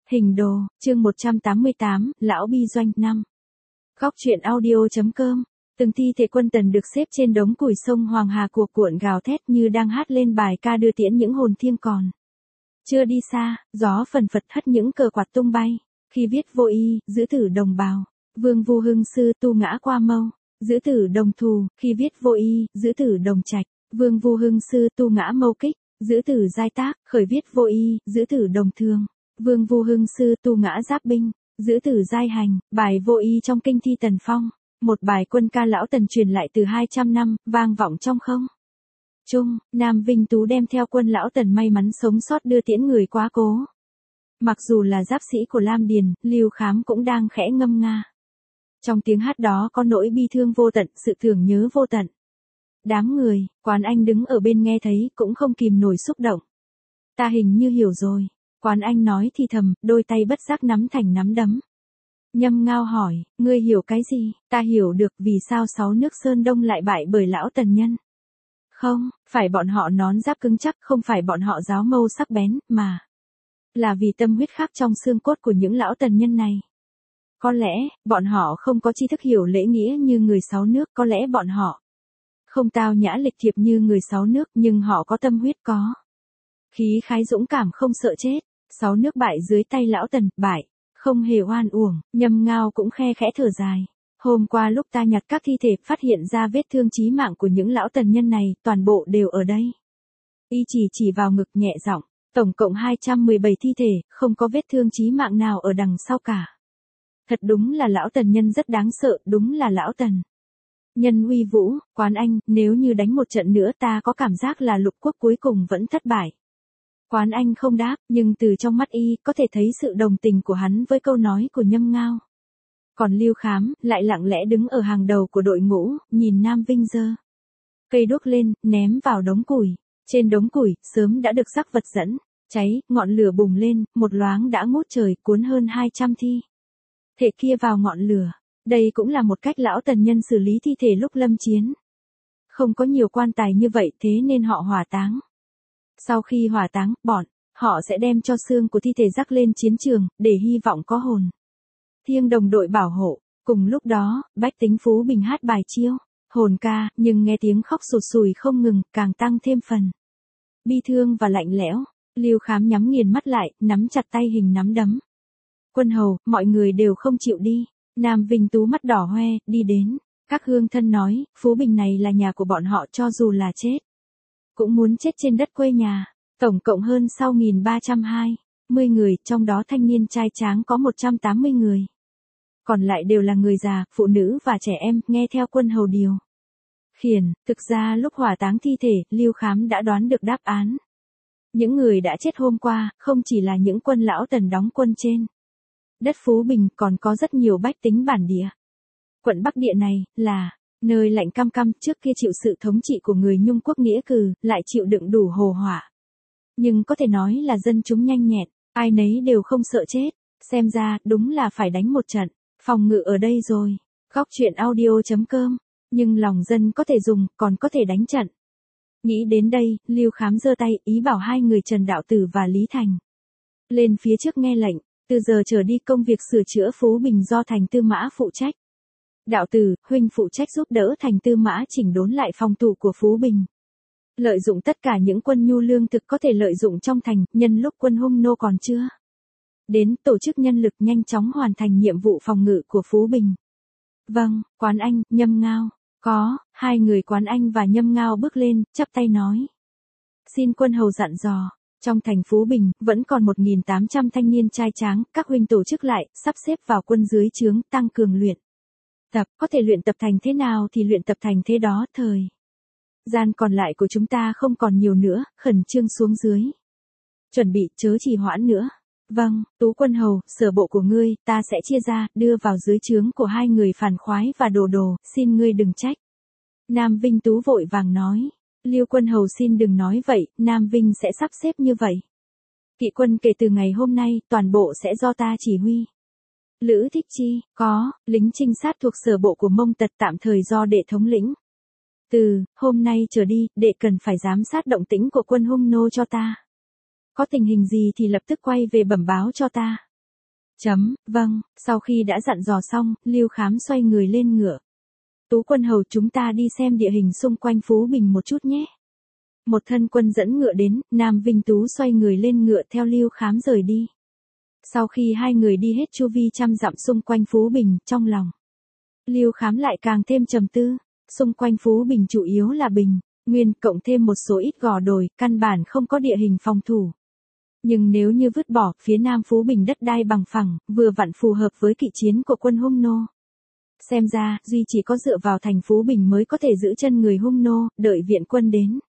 Hình đồ, chương 188, Lão Bi Doanh 5. Góc truyện audio.com. Từng thi thể quân tần được xếp trên đống củi sông Hoàng Hà cuộn cuộn gào thét như đang hát lên bài ca đưa tiễn những hồn thiêng còn. Chưa đi xa, gió phần phật hất những cờ quạt tung bay. Khi viết vô y, giữ tử đồng bào. Vương Vu Hưng sư tu ngã qua mâu. Giữ tử đồng thù, khi viết vô y, giữ tử đồng trạch. Vương Vu Hưng sư tu ngã mâu kích. Giữ tử giai tác, khởi viết vô y, giữ tử đồng thương. Vương Vu Hưng sư tu ngã giáp binh, giữ tử giai hành, bài vô y trong kinh thi Tần Phong, một bài quân ca lão Tần truyền lại từ 200 năm, vang vọng trong không trung. Nam Vinh Tú đem theo quân lão Tần may mắn sống sót đưa tiễn người quá cố. Mặc dù là giáp sĩ của Lam Điền, Lưu Khám cũng đang khẽ ngâm nga. Trong tiếng hát đó có nỗi bi thương vô tận, sự tưởng nhớ vô tận. Đám người, Quán Anh đứng ở bên nghe thấy cũng không kìm nổi xúc động. Ta hình như hiểu rồi. Quán Anh nói thì thầm, đôi tay bất giác nắm thành nắm đấm. Nhâm Ngao hỏi, ngươi hiểu cái gì? Ta hiểu được vì sao 6 nước Sơn Đông lại bại bởi lão Tần nhân. Không, phải bọn họ nón giáp cứng chắc, không phải bọn họ giáo mâu sắc bén, mà là vì tâm huyết khắc trong xương cốt của những lão Tần nhân này. Có lẽ, bọn họ không có tri thức hiểu lễ nghĩa như người 6 nước, có lẽ bọn họ không tao nhã lịch thiệp như người 6 nước, nhưng họ có tâm huyết, có khí khái dũng cảm không sợ chết. 6 nước bại dưới tay lão Tần, bại, không hề oan uổng. Nhâm Ngao cũng khe khẽ thở dài. Hôm qua lúc ta nhặt các thi thể, phát hiện ra vết thương chí mạng của những lão Tần nhân này, toàn bộ đều ở đây. Y chỉ vào ngực nhẹ giọng, tổng cộng 217 thi thể, không có vết thương chí mạng nào ở đằng sau cả. Thật đúng là lão Tần nhân rất đáng sợ, đúng là lão Tần nhân uy vũ. Quán Anh, nếu như đánh một trận nữa ta có cảm giác là lục quốc cuối cùng vẫn thất bại. Quán Anh không đáp, nhưng từ trong mắt y có thể thấy sự đồng tình của hắn với câu nói của Nhâm Ngao. Còn Lưu Khám lại lặng lẽ đứng ở hàng đầu của đội ngũ, nhìn Nam Vinh giơ cây đuốc lên, ném vào đống củi. Trên đống củi sớm đã được sắc vật dẫn cháy, ngọn lửa bùng lên, một loáng đã ngút trời, cuốn hơn 200 thi thể kia vào ngọn lửa. Đây cũng là một cách lão Tần nhân xử lý thi thể lúc lâm chiến. Không có nhiều quan tài như vậy, thế nên họ hỏa táng. Sau khi hỏa táng, bọn họ sẽ đem cho xương của thi thể rắc lên chiến trường, để hy vọng có hồn thiêng đồng đội bảo hộ. Cùng lúc đó, bách tính Phú Bình hát bài chiêu hồn ca, nhưng nghe tiếng khóc sụt sùi không ngừng, càng tăng thêm phần bi thương và lạnh lẽo. Lưu Khám nhắm nghiền mắt lại, nắm chặt tay hình nắm đấm. Quân hầu, mọi người đều không chịu đi. Nam Vinh Tú mắt đỏ hoe, đi đến. Các hương thân nói, Phú Bình này là nhà của bọn họ, cho dù là chết cũng muốn chết trên đất quê nhà. Tổng cộng hơn sau 1320 người, trong đó thanh niên trai tráng có 180 người. Còn lại đều là người già, phụ nữ và trẻ em, nghe theo quân hầu điều khiển. Thực ra lúc hỏa táng thi thể, Lưu Khám đã đoán được đáp án. Những người đã chết hôm qua, không chỉ là những quân lão Tần đóng quân trên đất Phú Bình, còn có rất nhiều bách tính bản địa. Quận Bắc Địa này, là nơi lạnh căm căm, trước kia chịu sự thống trị của người Nhung quốc nghĩa cừ, lại chịu đựng đủ hồ hỏa. Nhưng có thể nói là dân chúng nhanh nhẹn, ai nấy đều không sợ chết. Xem ra, đúng là phải đánh một trận phòng ngự ở đây rồi. Góc truyện audio.com. Nhưng lòng dân có thể dùng, còn có thể đánh trận. Nghĩ đến đây, Lưu Khám giơ tay, ý bảo hai người Trần Đạo Tử và Lý Thành lên phía trước nghe lệnh. Từ giờ trở đi công việc sửa chữa Phú Bình do Thành Tư Mã phụ trách. Đạo Tử, huynh phụ trách giúp đỡ Thành Tư Mã chỉnh đốn lại phòng thủ của Phú Bình. Lợi dụng tất cả những quân nhu lương thực có thể lợi dụng trong thành, nhân lúc quân Hung nô còn chưa đến, tổ chức nhân lực nhanh chóng hoàn thành nhiệm vụ phòng ngự của Phú Bình. Vâng, Quán Anh, Nhâm Ngao. Có, hai người Quán Anh và Nhâm Ngao bước lên, chắp tay nói. Xin quân hầu dặn dò. Trong thành Phú Bình, vẫn còn 1.800 thanh niên trai tráng, các huynh tổ chức lại, sắp xếp vào quân dưới trướng, tăng cường luyện tập, có thể luyện tập thành thế nào thì luyện tập thành thế đó. Thời gian còn lại của chúng ta không còn nhiều nữa, khẩn trương xuống dưới chuẩn bị, chớ trì hoãn nữa. Vâng, Tú quân hầu, sở bộ của ngươi, ta sẽ chia ra, đưa vào dưới trướng của hai người Phàn Khoái và Đồ Đồ, xin ngươi đừng trách. Nam Vinh Tú vội vàng nói. Lưu quân hầu xin đừng nói vậy, Nam Vinh sẽ sắp xếp như vậy. Kỵ quân kể từ ngày hôm nay, toàn bộ sẽ do ta chỉ huy. Lữ Thích Chi, có, lính trinh sát thuộc sở bộ của Mông Tật tạm thời do đệ thống lĩnh. Từ hôm nay trở đi, đệ cần phải giám sát động tĩnh của quân Hung nô cho ta. Có tình hình gì thì lập tức quay về bẩm báo cho ta. Vâng, sau khi đã dặn dò xong, Lưu Khám xoay người lên ngựa. Tú Quân Hầu, chúng ta đi xem địa hình xung quanh Phú Bình một chút nhé. Một thân quân dẫn ngựa đến, Nam Vinh Tú xoay người lên ngựa theo Lưu Khám rời đi. Sau khi hai người đi hết chu vi trăm dặm xung quanh Phú Bình, trong lòng Lưu Khám lại càng thêm trầm tư. Xung quanh Phú Bình chủ yếu là bình nguyên, cộng thêm một số ít gò đồi, căn bản không có địa hình phòng thủ. Nhưng nếu như vứt bỏ, phía Nam Phú Bình đất đai bằng phẳng, vừa vặn phù hợp với kỵ chiến của quân Hung nô. Xem ra, duy chỉ có dựa vào thành Phú Bình mới có thể giữ chân người Hung nô, đợi viện quân đến.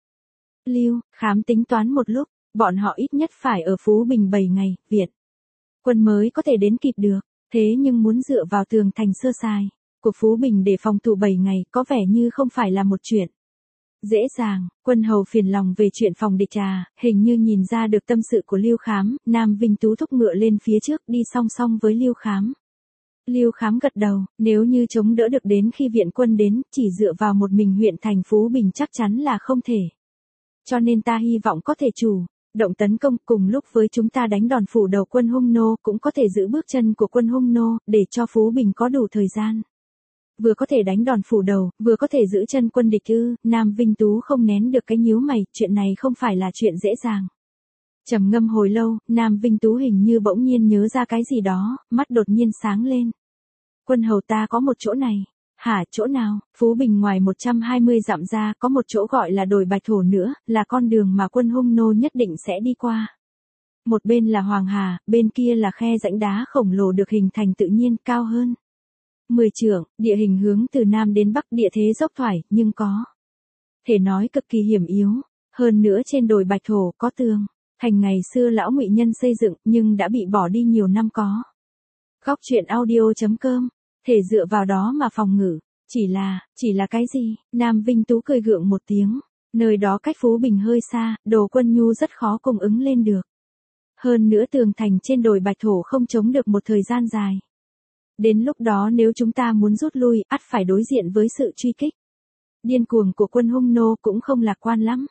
Lưu Khám tính toán một lúc, bọn họ ít nhất phải ở Phú Bình 7 ngày, viện quân mới có thể đến kịp được. Thế nhưng muốn dựa vào tường thành sơ sài của Phú Bình để phòng thủ 7 ngày có vẻ như không phải là một chuyện dễ dàng. Quân hầu phiền lòng về chuyện phòng địch hình như nhìn ra được tâm sự của Lưu Khám. Nam Vinh Tú thúc ngựa lên phía trước đi song song với Lưu Khám. Lưu Khám gật đầu, nếu như chống đỡ được đến khi viện quân đến, chỉ dựa vào một mình huyện thành Phú Bình chắc chắn là không thể. Cho nên ta hy vọng có thể chủ động tấn công, cùng lúc với chúng ta đánh đòn phủ đầu quân Hung nô, cũng có thể giữ bước chân của quân Hung nô, để cho Phú Bình có đủ thời gian. Vừa có thể đánh đòn phủ đầu, vừa có thể giữ chân quân địch ư? Nam Vinh Tú không nén được cái nhíu mày, chuyện này không phải là chuyện dễ dàng. Trầm ngâm hồi lâu, Nam Vinh Tú hình như bỗng nhiên nhớ ra cái gì đó, mắt đột nhiên sáng lên. Quân hầu, ta có một chỗ này. Hả, chỗ nào? Phú Bình ngoài 120 dặm ra, có một chỗ gọi là đồi Bạch Thổ nữa, là con đường mà quân Hung nô nhất định sẽ đi qua. Một bên là Hoàng Hà, bên kia là khe rãnh đá khổng lồ được hình thành tự nhiên, cao hơn 10 trượng, địa hình hướng từ Nam đến Bắc, địa thế dốc thoải, nhưng có thể nói cực kỳ hiểm yếu. Hơn nữa trên đồi Bạch Thổ có tường thành ngày xưa lão Ngụy Nhân xây dựng, nhưng đã bị bỏ đi nhiều năm có. Góc truyện audio.com, thể dựa vào đó mà phòng ngự. Chỉ là cái gì? Nam Vinh Tú cười gượng một tiếng. Nơi đó cách Phú Bình hơi xa, đồ quân nhu rất khó cung ứng lên được. Hơn nữa tường thành trên đồi Bạch Thổ không chống được một thời gian dài. Đến lúc đó nếu chúng ta muốn rút lui, ắt phải đối diện với sự truy kích điên cuồng của quân Hung nô, cũng không lạc quan lắm.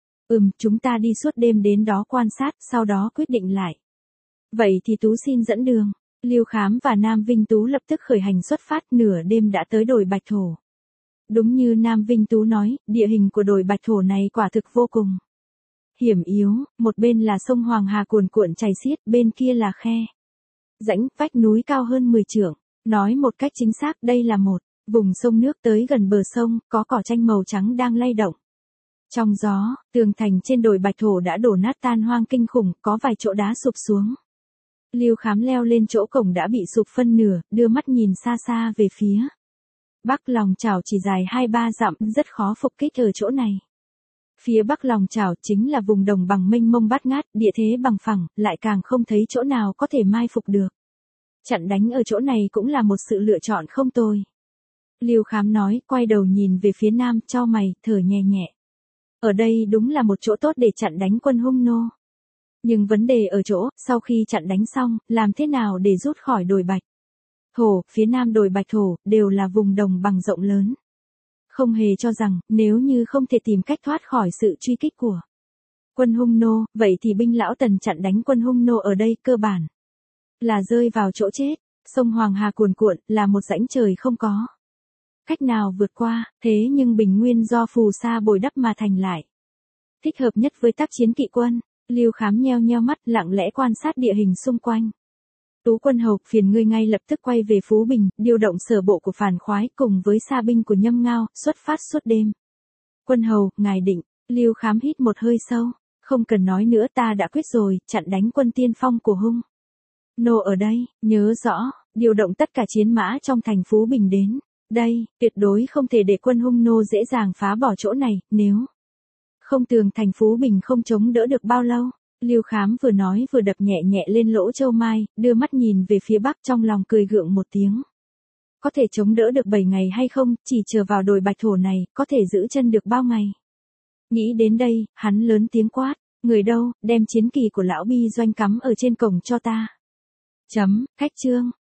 Chúng ta đi suốt đêm đến đó quan sát, sau đó quyết định lại. Vậy thì Tú xin dẫn đường. Lưu Khám và Nam Vinh Tú lập tức khởi hành xuất phát, nửa đêm đã tới đồi Bạch Thổ. Đúng như Nam Vinh Tú nói, địa hình của đồi Bạch Thổ này quả thực vô cùng hiểm yếu, một bên là sông Hoàng Hà cuồn cuộn chảy xiết, bên kia là khe rãnh, vách núi cao hơn 10 trượng. Nói một cách chính xác, đây là một vùng sông nước, tới gần bờ sông, có cỏ tranh màu trắng đang lay động trong gió. Tường thành trên đồi Bạch Thổ đã đổ nát tan hoang kinh khủng, có vài chỗ đá sụp xuống. Lưu Khám leo lên chỗ cổng đã bị sụp phân nửa, đưa mắt nhìn xa xa về phía Bắc lòng chảo chỉ dài 2-3 dặm, rất khó phục kích ở chỗ này. Phía Bắc lòng chảo chính là vùng đồng bằng mênh mông bát ngát, địa thế bằng phẳng, lại càng không thấy chỗ nào có thể mai phục được. Chặn đánh ở chỗ này cũng là một sự lựa chọn không tồi. Lưu Khám nói, quay đầu nhìn về phía Nam, chau mày, thở nhẹ nhẹ. Ở đây đúng là một chỗ tốt để chặn đánh quân Hung nô. Nhưng vấn đề ở chỗ, sau khi chặn đánh xong, làm thế nào để rút khỏi đồi Bạch Thổ? Phía Nam đồi Bạch Thổ đều là vùng đồng bằng rộng lớn. Không hề cho rằng, nếu như không thể tìm cách thoát khỏi sự truy kích của quân Hung nô, vậy thì binh lão Tần chặn đánh quân Hung nô ở đây cơ bản là rơi vào chỗ chết. Sông Hoàng Hà cuồn cuộn, là một rãnh trời không có cách nào vượt qua, thế nhưng bình nguyên do phù sa bồi đắp mà thành lại thích hợp nhất với tác chiến kỵ quân. Lưu Khám nheo nheo mắt, lặng lẽ quan sát địa hình xung quanh. Tú Quân Hầu, phiền ngươi ngay lập tức quay về Phú Bình, điều động sở bộ của Phàn Khoái cùng với sa binh của Nhâm Ngao, xuất phát suốt đêm. Quân Hầu, ngài định. Lưu Khám hít một hơi sâu. Không cần nói nữa, ta đã quyết rồi, chặn đánh quân tiên phong của Hung nô ở đây. Nhớ rõ, điều động tất cả chiến mã trong thành Phú Bình đến đây, tuyệt đối không thể để quân Hung nô dễ dàng phá bỏ chỗ này, nếu không tường thành Phú Bình không chống đỡ được bao lâu. Lưu Khám vừa nói vừa đập nhẹ nhẹ lên lỗ châu mai, đưa mắt nhìn về phía Bắc, trong lòng cười gượng một tiếng. Có thể chống đỡ được 7 ngày hay không, chỉ chờ vào đồi Bạch Thổ này, có thể giữ chân được bao ngày. Nghĩ đến đây, hắn lớn tiếng quát, người đâu, đem chiến kỳ của lão Bi Doanh cắm ở trên cổng cho ta. Khách chương.